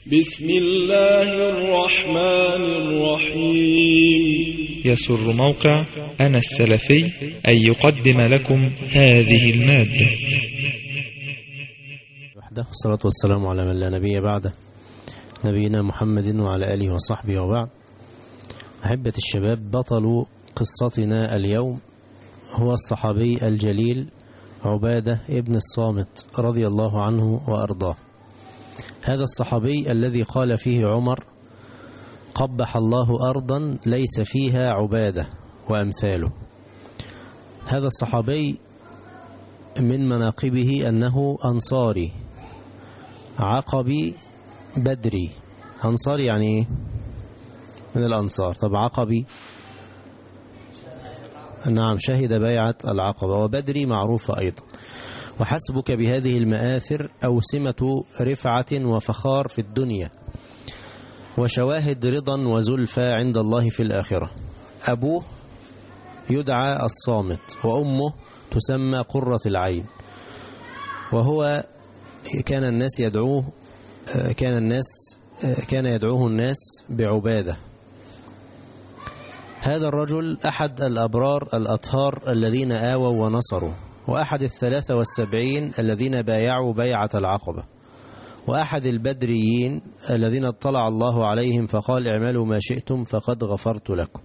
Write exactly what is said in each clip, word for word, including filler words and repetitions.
بسم الله الرحمن الرحيم. يسر موقع أنا السلفي أن يقدم لكم هذه المادة. وحده والصلاة والسلام على من لا نبي بعده، نبينا محمد وعلى آله وصحبه وبعد. أحبة الشباب، بطل قصتنا اليوم هو الصحابي الجليل عبادة ابن الصامت رضي الله عنه وأرضاه. هذا الصحابي الذي قال فيه عمر: قبح الله أرضا ليس فيها عبادة وأمثاله. هذا الصحابي من مناقبه أنه أنصاري عقبي بدري. أنصاري يعني إيه؟ من الأنصار. طب عقبي؟ نعم، شهد بيعة العقبة. وبدري معروفة أيضا. وحسبك بهذه المآثر أوسمة رفعة وفخار في الدنيا، وشواهد رضا وزلفى عند الله في الآخرة. أبوه يدعى الصامت، وأمه تسمى قرة العين، وهو كان الناس يدعوه كان الناس كان يدعوه الناس بعبادة. هذا الرجل أحد الأبرار الأطهار الذين آووا ونصروا، وأحد الثلاثة والسبعين الذين بايعوا بيعة العقبة، وأحد البدريين الذين اطلع الله عليهم فقال: اعملوا ما شئتم فقد غفرت لكم.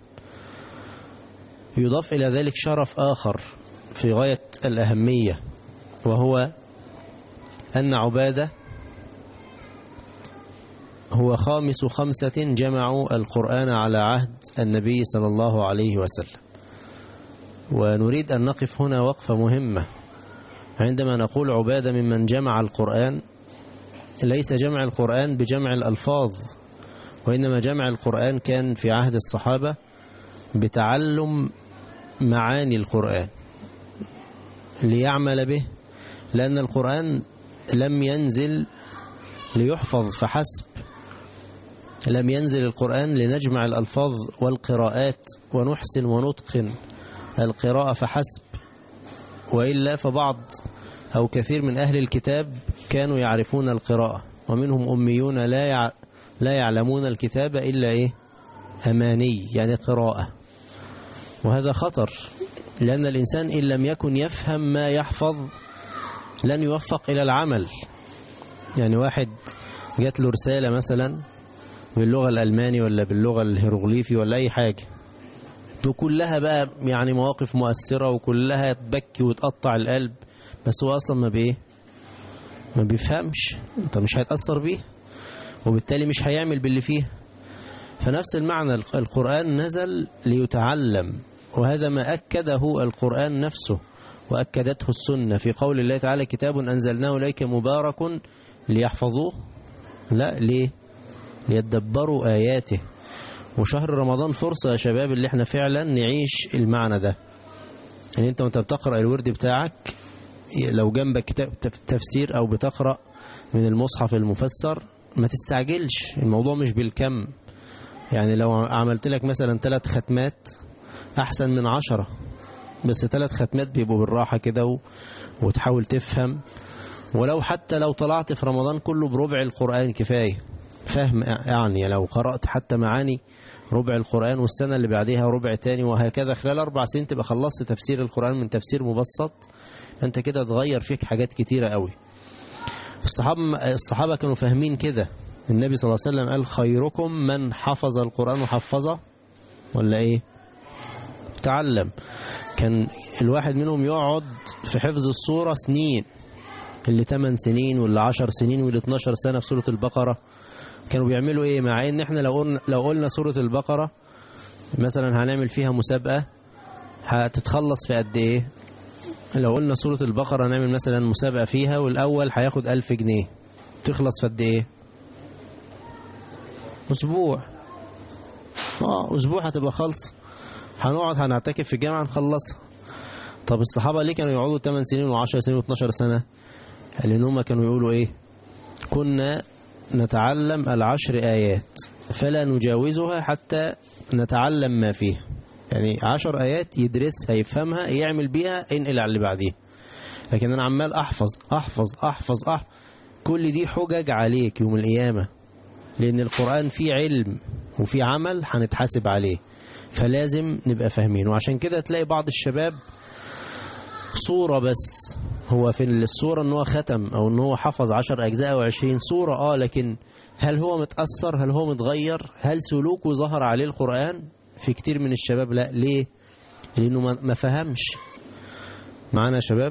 يضاف إلى ذلك شرف آخر في غاية الأهمية، وهو أن عبادة هو خامس خمسة جمعوا القرآن على عهد النبي صلى الله عليه وسلم. ونريد أن نقف هنا وقفة مهمة. عندما نقول عبادة ممن جمع القرآن، ليس جمع القرآن بجمع الألفاظ، وإنما جمع القرآن كان في عهد الصحابة بتعلم معاني القرآن ليعمل به، لأن القرآن لم ينزل ليحفظ فحسب، لم ينزل القرآن لنجمع الألفاظ والقراءات ونحسن ونتقن القراءة فحسب، وإلا فبعض أو كثير من أهل الكتاب كانوا يعرفون القراءة، ومنهم أميون لا يع... لا يعلمون الكتاب إلا إيه؟ أماني، يعني قراءة. وهذا خطر، لأن الإنسان إن لم يكن يفهم ما يحفظ لن يوفق إلى العمل. يعني واحد جات له رسالة مثلا باللغة الألماني ولا باللغة الهيروغليفي ولا أي حاجة، وكلها بقى يعني مواقف مؤثرة وكلها تبكي وتقطع القلب، بس هو أصلا ما بيه ما بيفهمش، انت مش هيتأثر بيه، وبالتالي مش هيعمل باللي فيه. فنفس المعنى، القرآن نزل ليتعلم، وهذا ما أكده القرآن نفسه وأكدته السنة في قول الله تعالى: كتاب أنزلناه إليك مبارك ليحفظوه. لا، ليه؟ ليدبروا آياته. وشهر رمضان فرصة يا شباب اللي احنا فعلا نعيش المعنى ده. يعني انت وانت بتقرأ الورد بتاعك، لو جنبك كتاب تفسير او بتقرأ من المصحف المفسر، ما تستعجلش، الموضوع مش بالكم. يعني لو عملت لك مثلا ثلاث ختمات احسن من عشرة، بس ثلاث ختمات بيبقوا بالراحة كده وتحاول تفهم. ولو حتى لو طلعت في رمضان كله بربع القرآن كفاية فهم. يعني لو قرأت حتى معاني ربع القرآن، والسنة اللي بعدها ربع تاني، وهكذا خلال أربع سنين تبقى خلصت تفسير القرآن من تفسير مبسط. أنت كده تغير فيك حاجات كتيرة قوي. الصحابة, الصحابة كانوا فاهمين كده. النبي صلى الله عليه وسلم قال: خيركم من حفظ القرآن وحفظه، ولا إيه؟ تعلم. كان الواحد منهم يقعد في حفظ السورة سنين، اللي ثمان سنين واللي عشر سنين واللي اتناشر سنة في سورة البقرة. كانوا بيعملوا ايه؟ مع ان احنا لو قلنا, لو قلنا سورة البقرة مثلا هنعمل فيها مسابقة هتتخلص في قد ايه؟ لو قلنا سورة البقرة نعمل مثلا مسابقة فيها، والاول هياخد ألف جنيه، تخلص في قد ايه؟ اسبوع. اه اسبوع هتبقى خلص. هنقعد هنعتكف في الجامعة نخلصها. طب الصحابة ليه كانوا يقعدوا ثمان سنين وعشر سنين واتناشر سنة؟ لأنهم كانوا يقولوا ايه؟ كنا نتعلم العشر آيات فلا نجاوزها حتى نتعلم ما فيها. يعني عشر آيات يدرسها يفهمها يعمل بيها انقل على اللي بعديها. لكن أنا عمال أحفظ أحفظ أحفظ أحفظ كل دي حجج عليك يوم القيامة. لأن القرآن فيه علم وفيه عمل هنتحاسب عليه، فلازم نبقى فاهمين. وعشان كده تلاقي بعض الشباب صورة بس، هو في الصورة ان هو ختم او ان هو حفظ عشر اجزاء او عشرين صورة، اه لكن هل هو متأثر؟ هل هو متغير؟ هل سلوكه ظهر عليه القرآن؟ في كتير من الشباب لا. ليه؟ لانه ما فهمش. معانا يا شباب؟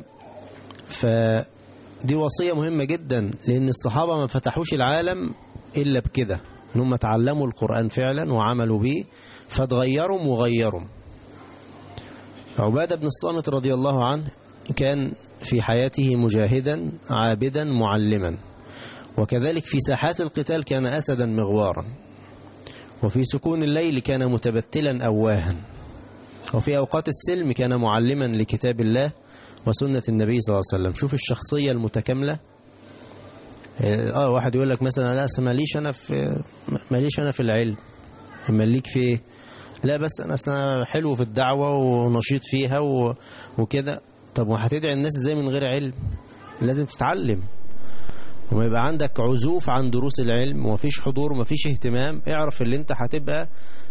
فدي وصية مهمة جدا، لان الصحابة ما فتحوش العالم الا بكده، انهم تعلموا القرآن فعلا وعملوا به فتغيروا وغيروا. عبادة بن الصامت رضي الله عنه كان في حياته مجاهدا عابدا معلما، وكذلك في ساحات القتال كان أسدا مغوارا، وفي سكون الليل كان متبتلا أواها، وفي أوقات السلم كان معلما لكتاب الله وسنة النبي صلى الله عليه وسلم. شوف الشخصية المتكاملة. اه واحد يقول لك مثلا لا ماليش أنا في ماليش أنا في العلم، ماليك في ايه؟ لا بس أنا أصلا حلو في الدعوة ونشيط فيها وكده. طب وهتدعي الناس ازاي من غير علم؟ لازم تتعلم، وما يبقى عندك عزوف عن دروس العلم ومفيش حضور ومفيش اهتمام، اعرف اللي انت هتبقى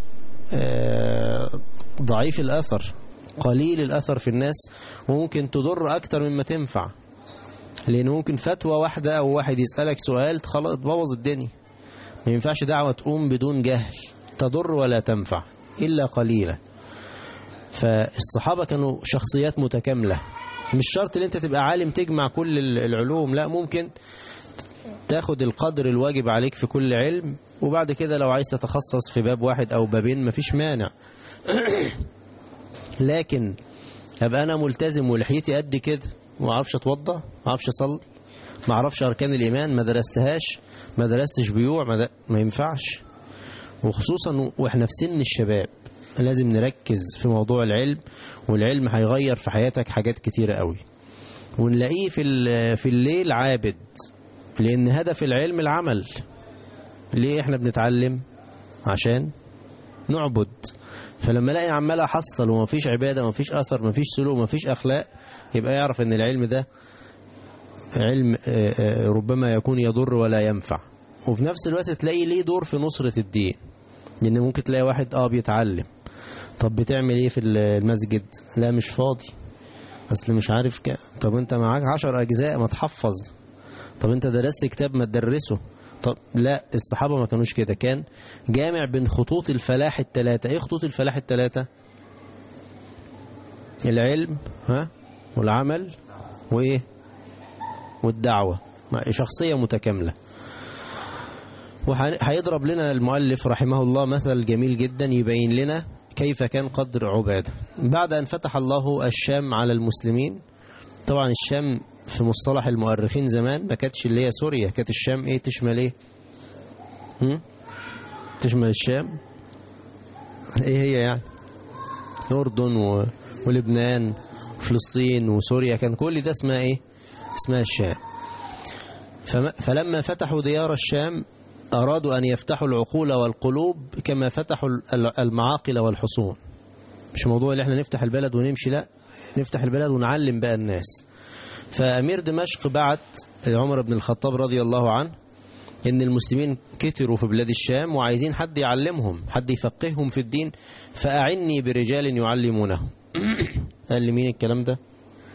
ضعيف الأثر، قليل الأثر في الناس، وممكن تضر أكتر مما تنفع. لأن ممكن فتوى واحدة أو واحد يسألك سؤال خلاص تبوظ الدنيا. ما ينفعش دعوة تقوم بدون جهل، تضر ولا تنفع إلا قليلا. فالصحابة كانوا شخصيات متكاملة. مش شرط ان انت تبقى عالم تجمع كل العلوم، لا، ممكن تاخد القدر الواجب عليك في كل علم، وبعد كده لو عايز تتخصص في باب واحد او بابين مفيش مانع. لكن ابقى انا ملتزم ولحيتي قد كده وما اعرفش اتوضى، ما اعرفش اصلي، ما اعرفش اركان الايمان، ما درستهاش، ما درستش بيوع، ما, ما ينفعش. وخصوصا واحنا في سن الشباب لازم نركز في موضوع العلم، والعلم هيغير في حياتك حاجات كتيرة قوي. ونلاقيه في في الليل عابد، لأن هدف العلم العمل. ليه احنا بنتعلم؟ عشان نعبد. فلما الاقي عمال احصل ومفيش عبادة ومفيش أثر ومفيش سلوك ومفيش أخلاق، يبقى يعرف ان العلم ده علم ربما يكون يضر ولا ينفع. وفي نفس الوقت تلاقي ليه دور في نصرة الدين، لأن ممكن تلاقي واحد اه بيتعلم، طب بتعمل ايه في المسجد؟ لا مش فاضي، اصل مش عارف ك... طب انت معاك عشر اجزاء ما تحفظ، طب انت درست كتاب ما تدرسه. طب لا، الصحابة ما كانوش كده، كان جامع بين خطوط الفلاح الثلاثة. ايه خطوط الفلاح الثلاثة؟ العلم ها والعمل وايه والدعوة. شخصية متكاملة. وهيضرب لنا المؤلف رحمه الله مثل جميل جدا يبين لنا كيف كان قدر عبادة. بعد أن فتح الله الشام على المسلمين، طبعا الشام في مصطلح المؤرخين زمان ما كانتش اللي هي سوريا، كانت الشام ايه؟ تشمل ايه؟ هم؟ تشمل الشام ايه هي يعني؟ الأردن و... ولبنان وفلسطين وسوريا، كان كل ده اسمها ايه؟ اسمها الشام. فما... فلما فتحوا ديار الشام أرادوا أن يفتحوا العقول والقلوب كما فتحوا المعاقل والحصون. مش موضوع اللي احنا نفتح البلد ونمشي، لا، نفتح البلد ونعلم بقى الناس. فأمير دمشق بعت عمر بن الخطاب رضي الله عنه إن المسلمين كتروا في بلاد الشام وعايزين حد يعلمهم، حد يفقههم في الدين، فأعني برجال يعلمونه. قال لي مين الكلام ده؟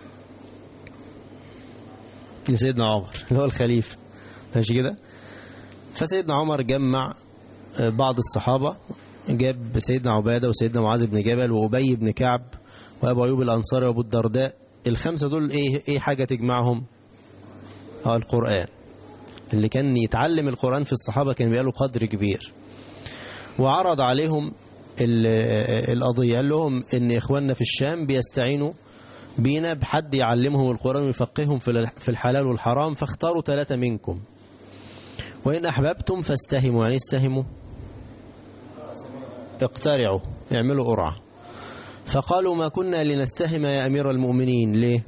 لسيدنا عمر اللي هو الخليفة، ماشي كده. فسيدنا عمر جمع بعض الصحابة، جاب سيدنا عبادة وسيدنا معاذ بن جبل وأبي بن كعب وأبو أيوب الأنصاري وأبو الدرداء. الخمسة دول إيه إيه حاجة تجمعهم؟ اه القرآن. اللي كان يتعلم القرآن في الصحابة كان بيقالوا قدر كبير. وعرض عليهم القضية، قال لهم إن إخواننا في الشام بيستعينوا بينا بحد يعلمهم القرآن ويفقههم في الحلال والحرام، فاختاروا ثلاثة منكم، وإن أحببتم فاستهموا. يعني استهموا، اقترعوا، اعملوا قرعة. فقالوا ما كنا لنستهم يا أمير المؤمنين. ليه؟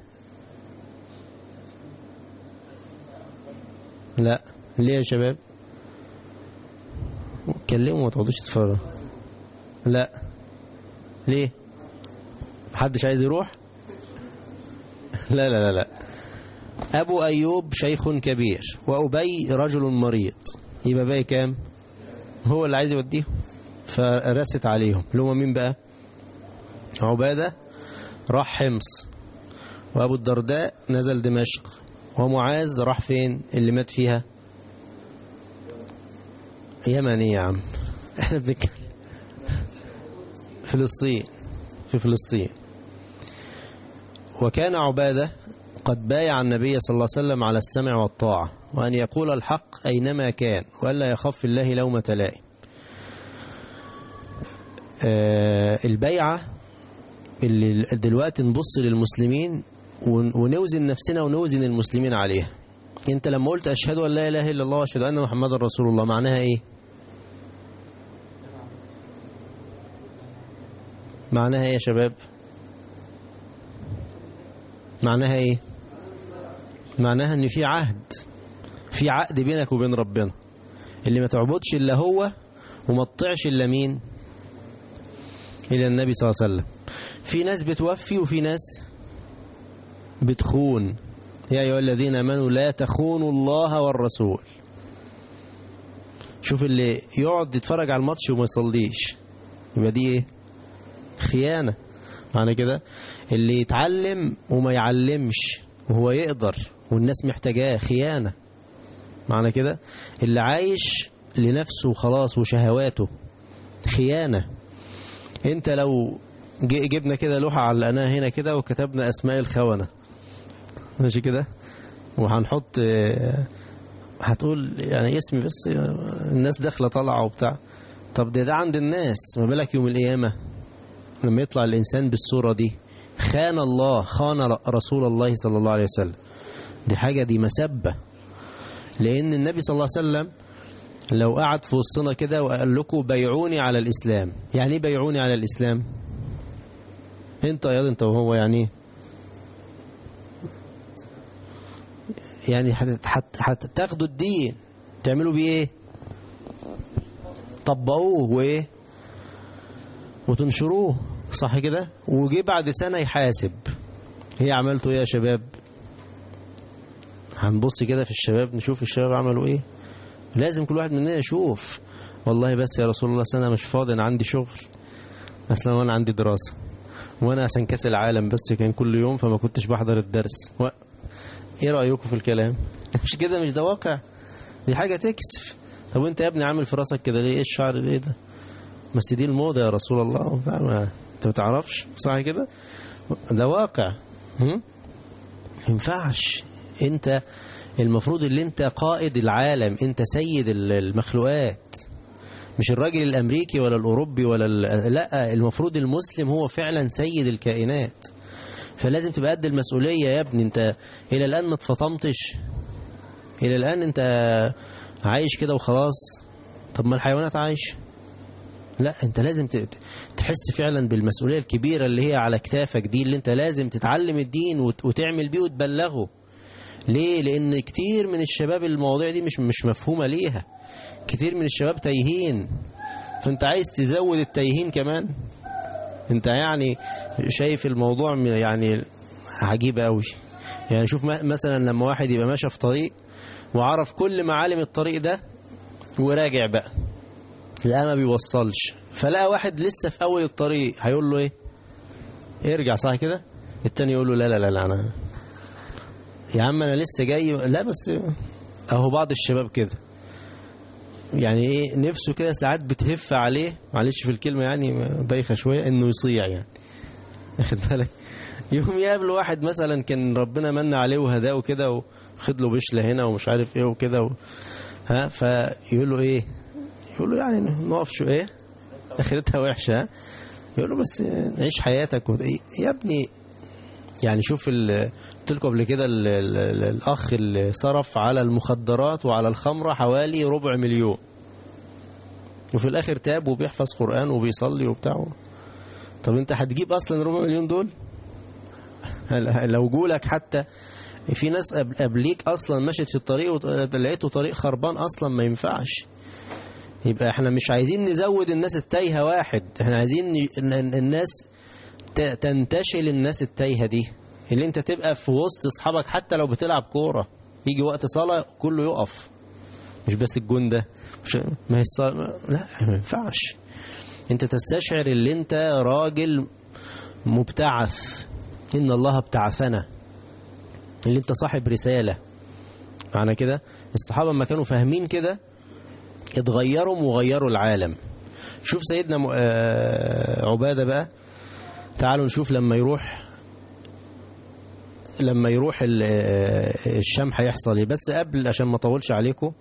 لا، ليه يا شباب؟ اتكلموا ما تقعدوش تتفرجوا. لا، ليه؟ محدش عايز يروح؟ لا لا لا لا. أبو أيوب شيخ كبير وأبي رجل مريض، يبقى باقي كام؟ هو اللي عايز يوديهم، فرست عليهم. اللي هم مين بقى؟ عبادة راح حمص، وأبو الدرداء نزل دمشق، ومعاذ راح فين اللي مات فيها؟ يمن. يا عم احنا بنتكلم فلسطين، في فلسطين. وكان عبادة قد بايع النبي صلى الله عليه وسلم على السمع والطاعة، وأن يقول الحق أينما كان، وألا يخاف في الله لومة لائم. آه البيعة اللي دلوقتي نبص للمسلمين ونوزن نفسنا ونوزن المسلمين عليها. انت لما قلت أشهد أن لا إله إلا الله وأشهد أن محمد رسول الله، معناها إيه؟ معناها إيه يا شباب؟ معناها إيه؟ معناها إن في عهد، في عقد بينك وبين ربنا، اللي ما تعبدش إلا هو وما تطيعش إلا مين؟ إلى النبي صلى الله عليه وسلم. في ناس بتوفي وفي ناس بتخون. يا أيها الذين آمنوا لا تخونوا الله والرسول. شوف اللي يقعد يتفرج على الماتش وما يصليش، يبقى دي ايه؟ خيانة. معنى كده اللي يتعلم وما يعلمش وهو يقدر والناس محتاجاه، خيانة. معنى كده اللي عايش لنفسه وخلاص وشهواته، خيانة. انت لو جبنا كده لوحة علقناها هنا كده وكتبنا اسماء الخونة، ماشي كده، وهنحط هتقول يعني اسمي بس، الناس داخله طالعه وبتاع. طب ده ده عند الناس، ما بالك يوم القيامه لما يطلع الانسان بالصوره دي؟ خان الله، خان رسول الله صلى الله عليه وسلم. دي حاجه، دي مسبه. لان النبي صلى الله عليه وسلم لو قعد في وسطنا كده وقال لكم بيعوني على الاسلام، يعني ايه بيعوني على الاسلام؟ انت يا انت وهو يعني ايه؟ يعني هتاخدوا الدين تعملوا بيه ايه؟ طبقوه وايه؟ وتنشروه، صح كده؟ وجي بعد سنة يحاسب هي عملتوا ايه يا شباب؟ هنبص كده في الشباب نشوف الشباب عملوا ايه. لازم كل واحد مننا يشوف، والله بس يا رسول الله سنة مش فاضي، انا عندي شغل اصلا وانا عندي دراسة، وانا عشان كاس العالم بس كان كل يوم فما كنتش بحضر الدرس و... ايه رأيكم في الكلام؟ مش كده؟ مش ده واقع؟ دي حاجة تكسف. طب وانت يا ابني عامل في راسك كده ليه؟ ايه الشعر ده؟ ايه ده؟ بس دي الموضة يا رسول الله، ما انت ما تعرفش، صح كده؟ ده واقع. هم؟ ينفعش. انت المفروض اللي انت قائد العالم، انت سيد المخلوقات، مش الراجل الامريكي ولا الاوروبي ولا ال... لا، المفروض المسلم هو فعلا سيد الكائنات. فلازم تبقى قد المسؤولية يا ابني. انت الى الان ما اتفطمتش، الى الان انت عايش كده وخلاص. طب ما الحيوانات عايش. لا، انت لازم تحس فعلا بالمسؤولية الكبيرة اللي هي على كتافك دي، اللي انت لازم تتعلم الدين وتعمل بيه وتبلغه. ليه؟ لان كتير من الشباب المواضيع دي مش مش مفهومة ليها. كتير من الشباب تايهين، فانت عايز تزود التايهين كمان. انت يعني شايف الموضوع يعني عجيب قوي. يعني شوف مثلا لما واحد يبقى ماشي في طريق وعرف كل معالم الطريق ده وراجع بقى لا ما بيوصلش، فلقى واحد لسه في اول الطريق، هيقول له ايه؟ ارجع، صح كده؟ التاني يقول له لا لا لا لا انا يا عم انا لسه جاي. لا بس اهو بعض الشباب كده يعني ايه، نفسه كده ساعات بتهف عليه، معلش في الكلمة يعني بايخة شوية، انه يصيع يعني، اخد بالك؟ يوم يقابل واحد مثلا كان ربنا من عليه وهداه وكده، وخد له بشلة هنا ومش عارف ايه وكده و... ها فيقول له ايه؟ يقول له يعني نقف شو ايه اخرتها وحشة. ها يقول له بس عيش حياتك و... يا ابني يعني شوف ال... قلت لكم قبل كده ال... ال... ال... الاخ اللي صرف على المخدرات وعلى الخمرة حوالي ربع مليون، وفي الاخر تاب وبيحفظ قرآن وبيصلي وبتاع. طب انت هتجيب اصلا ربع مليون دول؟ لو جولك حتى في ناس قبليك اصلا مشت في الطريق ولقيته طريق خربان اصلا ما ينفعش. يبقى احنا مش عايزين نزود الناس التايهة واحد، احنا عايزين الناس تنتشل، الناس التايهة دي اللي انت تبقى في وسط اصحابك حتى لو بتلعب كورة، يجي وقت صلاة كله يقف مش بس الجون ده، مش ما هي الصلاة، لا ما ينفعش. انت تستشعر اللي انت راجل مبتعث، ان الله ابتعثنا، اللي انت صاحب رسالة. معنى كده الصحابة ما كانوا فاهمين كده اتغيروا وغيروا العالم. شوف سيدنا عبادة بقى، تعالوا نشوف لما يروح لما يروح الشام هيحصل ايه. بس قبل عشان ما اطولش عليكم،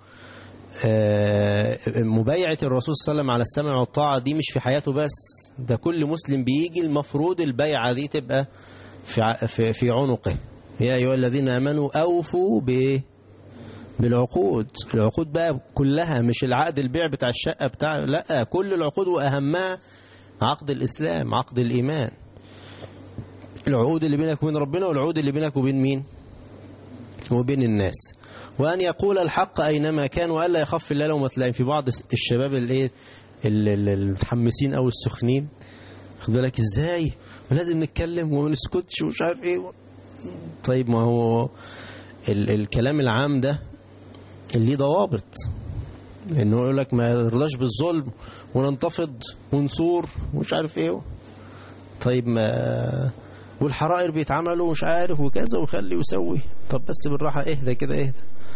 مبايعة الرسول صلى الله عليه وسلم على السمع والطاعة دي مش في حياته بس، ده كل مسلم بيجي المفروض البيعة دي تبقى في في في عنقه. يا أيها الذين آمنوا أوفوا ب بالعقود. العقود بقى كلها، مش العقد البيع بتاع الشقة بتاع، لا، كل العقود وأهمها عقد الإسلام، عقد الإيمان، العقود اللي بينك وبين ربنا والعقود اللي بينك وبين مين؟ وبين الناس. وأن يقول الحق أينما كان وألا يخف الله لومة لائم. في بعض الشباب الايه المتحمسين أو السخنين، خد بالك ازاي ولازم نتكلم وما نسكتش ومش عارف ايه. طيب ما هو ال الكلام العام ده اللي ضوابط، انه يقول لك ما يرضاش بالظلم وننتفض ونثور ومش عارف ايه. طيب ما والحرائر بيتعملوا مش عارف وكذا وخلي وسوي. طب بس بالراحة، اهدى كده اهدى.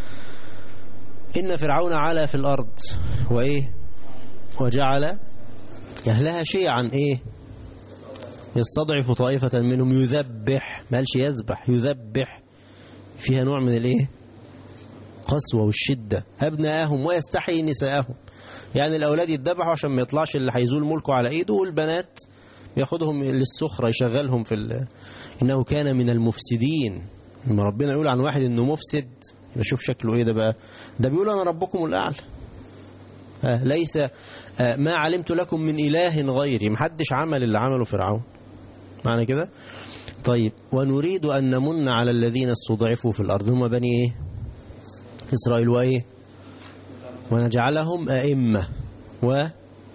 إن فرعون علا في الأرض وإيه وجعل أهلها شيعا إيه يستضعف طائفة منهم يذبح، ما قالش يذبح، يذبح، فيها نوع من الإيه قسوة والشدة. أبناءهم ويستحيي نساءهم، يعني الأولاد يتذبحوا عشان ما يطلعش اللي هيزول ملكه على إيده، والبنات ياخدهم للسخرة يشغلهم في ال... إنه كان من المفسدين. لما ربنا يقول عن واحد إنه مفسد، بشوف شكله إيه ده بقى. ده بيقول أنا ربكم الأعلى، آه ليس آه ما علمت لكم من إله غيري، محدش عمل اللي عمله فرعون. معنى كده. طيب ونريد أن نمن على الذين استضعفوا في الأرض، هم بني إيه إسرائيل، وإيه ونجعلهم أئمة و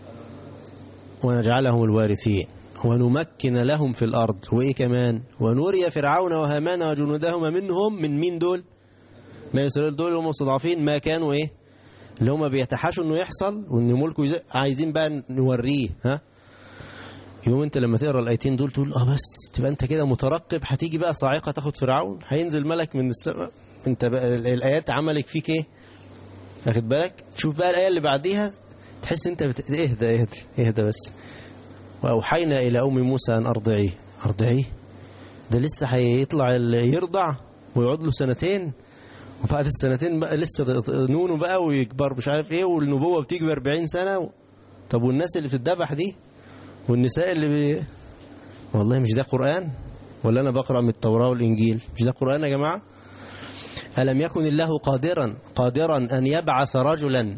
ونجعلهم الوارثين ونمكن لهم في الأرض، وإيه كمان ونوري فرعون وهامان وجنودهما منهم، من مين دول؟ ما إسرائيل دول هم مستضعفين، ما كانوا إيه اللي هم بيتحاشوا إنه يحصل وإن ملكه يزق، عايزين بقى نوريه. ها يوم أنت لما تقرأ الآيتين دول تقول آه بس تبقى أنت كده مترقب، هتيجي بقى صاعقة تاخد فرعون، هينزل ملك من السماء، أنت بقى الآيات عملك فيك إيه؟ واخد بالك؟ تشوف بقى الآية اللي بعديها تحس أنت بت... اهدى اهدى اهدى بس. وأوحينا إلى أم موسى أن أرضعيه. أرضعيه ده لسه هيطلع يرضع ويقعد له سنتين، وبعد السنتين بقى لسه نونه بقى ويكبر مش عارف ايه، والنبوة بتيجي بأربعين سنة و... طب والناس اللي بتتذبح دي والنساء اللي بي... والله مش ده قرآن؟ ولا أنا بقرأ من التوراة والإنجيل؟ مش ده قرآن يا جماعة؟ ألم يكن الله قادرا قادرا أن يبعث رجلا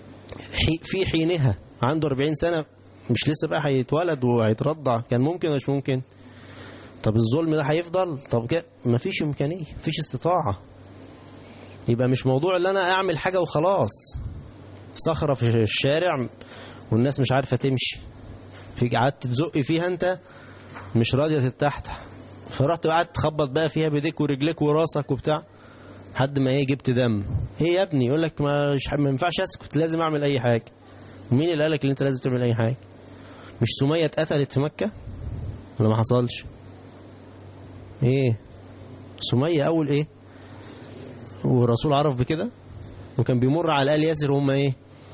في حينها عنده أربعين سنة، مش لسه بقى هيتولد وهيترضع، كان ممكن مش ممكن؟ طب الظلم ده هيفضل؟ طب كده مفيش إمكانية، مفيش استطاعة. يبقى مش موضوع اللي أنا أعمل حاجة وخلاص، صخرة في الشارع والناس مش عارفة تمشي، في قعدت تزق فيها أنت مش راضية تتفتح، فرحت قعدت تخبط بقى فيها بيديك ورجليك وراسك وبتاع حد ما ايه جبت دم. ايه يا ابني؟ يقول لك ما ما ينفعش اسكت، لازم اعمل اي حاجه. مين اللي قالك ان انت لازم تعمل اي حاجه؟ مش سميه اتقتلت في مكه ولا ما حصلش؟ ايه سميه اول ايه والرسول عرف بكده، وكان بيمر على آل ياسر وهم ايه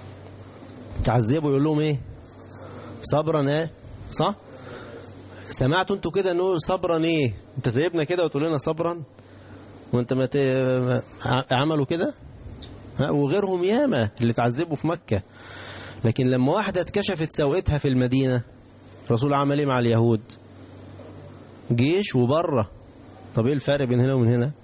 تعذبوا، يقول لهم ايه صبرا. ايه صح؟ سمعتوا انتوا كده انه صبرا؟ ايه انت سايبنا كده وتقول لنا صبرا وانت ما ت... عملوا كده؟ وغيرهم ياما اللي تعذبوا في مكة. لكن لما واحدة اتكشفت سوءتها في المدينة، الرسول عمل ايه مع اليهود؟ جيش وبره. طب ايه الفرق بين هنا ومن هنا؟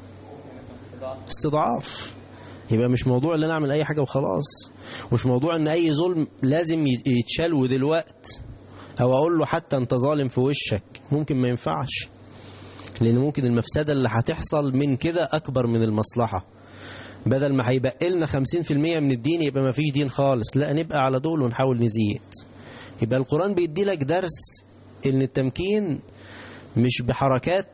استضعاف. يبقى مش موضوع اللي نعمل اي حاجة وخلاص، مش موضوع ان اي ظلم لازم يتشال ودلوقت، او اقول له حتى انت ظالم في وشك، ممكن ما ينفعش، لأن ممكن المفسدة اللي هتحصل من كده أكبر من المصلحة. بدل ما هيبقى لنا خمسين في المية من الدين يبقى ما فيش دين خالص، لا نبقى على دول ونحاول نزيد. يبقى القرآن بيدي لك درس إن التمكين مش بحركات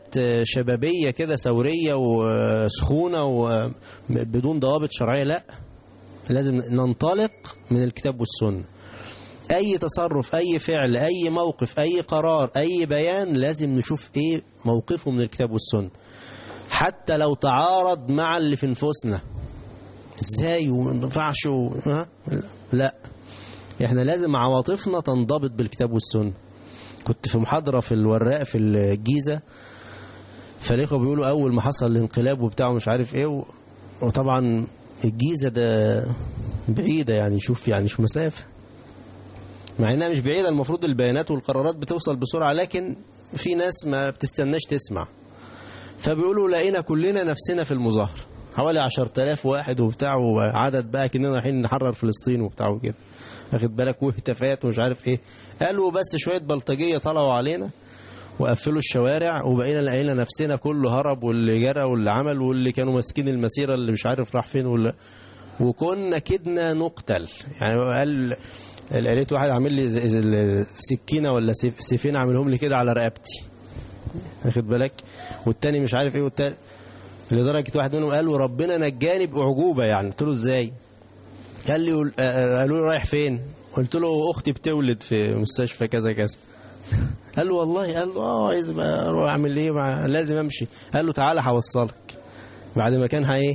شبابية كده ثورية وسخونة وبدون ضوابط شرعية، لا لازم ننطلق من الكتاب والسنة. أي تصرف، أي فعل، أي موقف، أي قرار، أي بيان، لازم نشوف إيه موقفه من الكتاب والسنة، حتى لو تعارض مع اللي في نفوسنا. إزاي ومنفعش و... لا، إحنا لازم عواطفنا تنضبط بالكتاب والسنة. كنت في محاضرة في الوراق في الجيزة، فالإخوة بيقولوا أول ما حصل الانقلاب وبتاعه مش عارف إيه و... وطبعا الجيزة ده بعيدة، يعني شوف يعني مش مسافة، مع انها مش بعيدة، المفروض البيانات والقرارات بتوصل بسرعة، لكن في ناس ما بتستناش تسمع. فبيقولوا لقينا كلنا نفسنا في المظاهرة، حوالي عشرة آلاف واحد وبتاع، وعدد بقى كأننا رايحين نحرر فلسطين وبتاع وكده، واخد بالك، وهتافات ومش عارف ايه. قالوا بس شوية بلطجية طلعوا علينا وقفلوا الشوارع، وبقينا لقينا نفسنا كله هرب، واللي جرى واللي عمل واللي كانوا ماسكين المسيرة اللي مش عارف راح فين، ولا وكنا كدنا نقتل. يعني قال لقيت واحد عامل لي سكينة ولا سيفين عاملهم لي كده على رقبتي، واخد بالك، والتاني مش عارف ايه، والتاني لدرجة واحد منهم قال وربنا نجاني بأعجوبة. يعني قلت له ازاي؟ قال لي قالوا لي رايح فين؟ قلت له اختي بتولد في مستشفى كذا كذا. قال له والله؟ قال له اه عايز اروح اعمل ايه، لازم امشي. قال له تعالى هوصلك. بعد ما كان ايه،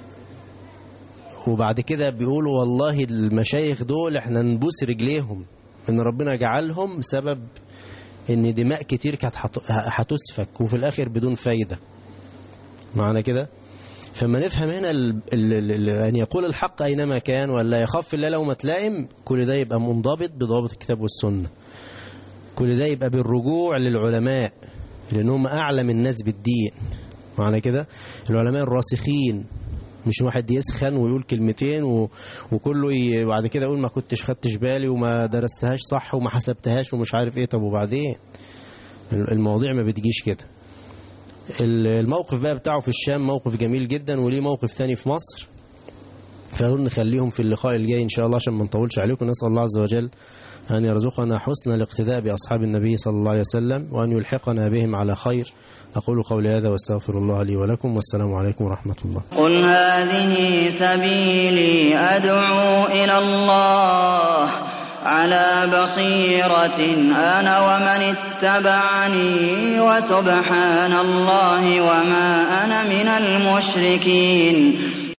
وبعد كده بيقولوا والله المشايخ دول احنا نبوس رجليهم ان ربنا جعلهم سبب ان دماء كتير كانت هتسفك وفي الاخر بدون فايدة. معنى كده فما نفهم هنا ال ال ال ان يقول الحق اينما كان ولا يخاف الله لو ما تلائم، كل ده يبقى منضبط بضوابط الكتاب والسنة. كل ده يبقى بالرجوع للعلماء لانهم اعلم الناس بالدين. معنى كده العلماء الراسخين، مش واحد يسخن ويقول كلمتين و... وكله ي... بعد كده يقول ما كنتش خدتش بالي وما درستهاش صح وما حسبتهاش ومش عارف ايه. طب وبعدين المواضيع ما بتجيش كده. الموقف بقى بتاعه في الشام موقف جميل جدا، وليه موقف تاني في مصر، فنقول نخليهم في اللقاء الجاي إن شاء الله عشان ما نطولش عليكم. نسأل الله عز وجل أن يرزقنا حسن الاقتداء بأصحاب النبي صلى الله عليه وسلم، وأن يلحقنا بهم على خير. أقول قولي هذا واستغفر الله لي ولكم، والسلام عليكم ورحمة الله. قل هذه سبيلي أدعو إلى الله على بصيرة أنا ومن اتبعني، وسبحان الله وما أنا من المشركين.